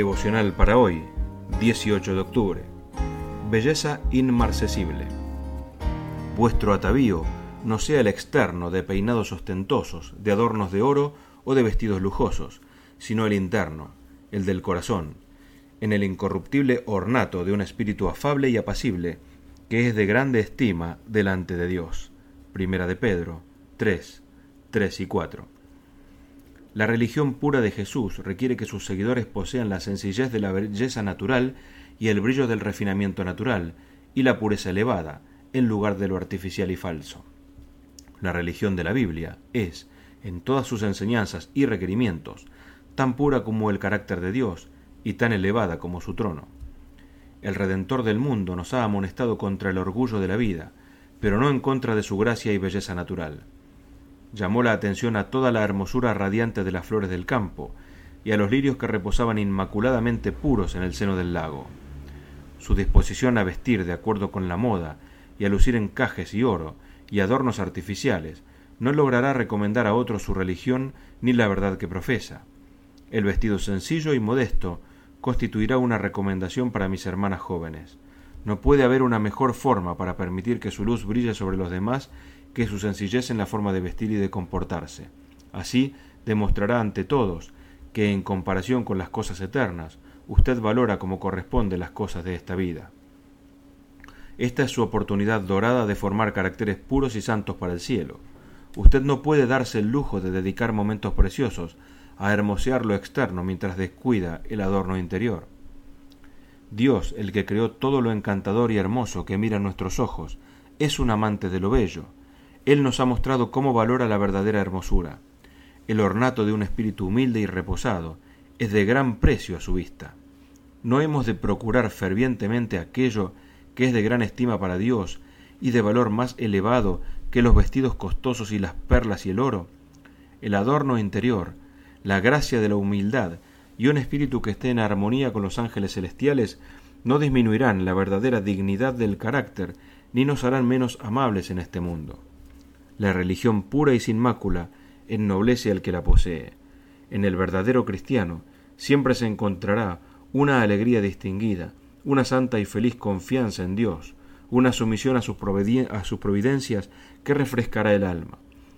Devocional para hoy, 18 de octubre. Belleza inmarcesible. Vuestro atavío no sea el externo de peinados ostentosos, de adornos de oro o de vestidos lujosos, sino el interno, el del corazón, en el incorruptible ornato de un espíritu afable y apacible, que es de grande estima delante de Dios. Primera de Pedro 3, 3 y 4. La religión pura de Jesús requiere que sus seguidores posean la sencillez de la belleza natural y el brillo del refinamiento natural, y la pureza elevada, en lugar de lo artificial y falso. La religión de la Biblia es, en todas sus enseñanzas y requerimientos, tan pura como el carácter de Dios y tan elevada como su trono. El Redentor del mundo nos ha amonestado contra el orgullo de la vida, pero no en contra de su gracia y belleza natural. Llamó la atención a toda la hermosura radiante de las flores del campo y a los lirios que reposaban inmaculadamente puros en el seno del lago. Su disposición a vestir de acuerdo con la moda y a lucir encajes y oro y adornos artificiales no logrará recomendar a otros su religión ni la verdad que profesa. El vestido sencillo y modesto constituirá una recomendación para mis hermanas jóvenes. No puede haber una mejor forma para permitir que su luz brille sobre los demás que su sencillez en la forma de vestir y de comportarse. Así demostrará ante todos que, en comparación con las cosas eternas, usted valora como corresponde las cosas de esta vida. Esta es su oportunidad dorada de formar caracteres puros y santos para el cielo. Usted no puede darse el lujo de dedicar momentos preciosos a hermosear lo externo mientras descuida el adorno interior. Dios, el que creó todo lo encantador y hermoso que mira nuestros ojos, es un amante de lo bello. Él nos ha mostrado cómo valora la verdadera hermosura. El ornato de un espíritu humilde y reposado es de gran precio a su vista. ¿No hemos de procurar fervientemente aquello que es de gran estima para Dios y de valor más elevado que los vestidos costosos y las perlas y el oro? El adorno interior, la gracia de la humildad y un espíritu que esté en armonía con los ángeles celestiales no disminuirán la verdadera dignidad del carácter ni nos harán menos amables en este mundo. La religión pura y sin mácula ennoblece al que la posee. En el verdadero cristiano siempre se encontrará una alegría distinguida, una santa y feliz confianza en Dios, una sumisión a sus providencias que refrescará el alma.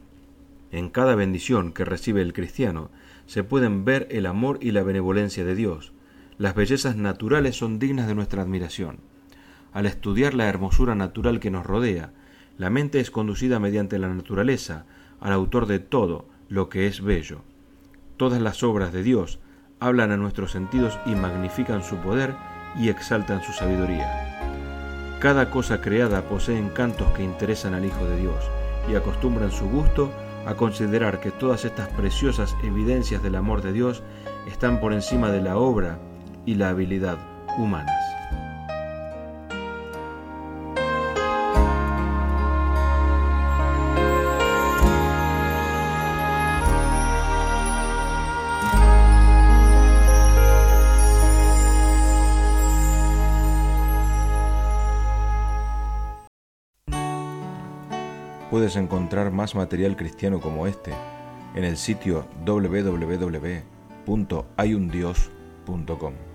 En cada bendición que recibe el cristiano se pueden ver el amor y la benevolencia de Dios. Las bellezas naturales son dignas de nuestra admiración. Al estudiar la hermosura natural que nos rodea, la mente es conducida mediante la naturaleza al autor de todo lo que es bello. Todas las obras de Dios hablan a nuestros sentidos y magnifican su poder y exaltan su sabiduría. Cada cosa creada posee encantos que interesan al Hijo de Dios y acostumbran su gusto a considerar que todas estas preciosas evidencias del amor de Dios están por encima de la obra y la habilidad humanas. Puedes encontrar más material cristiano como este en el sitio www.hayundios.com.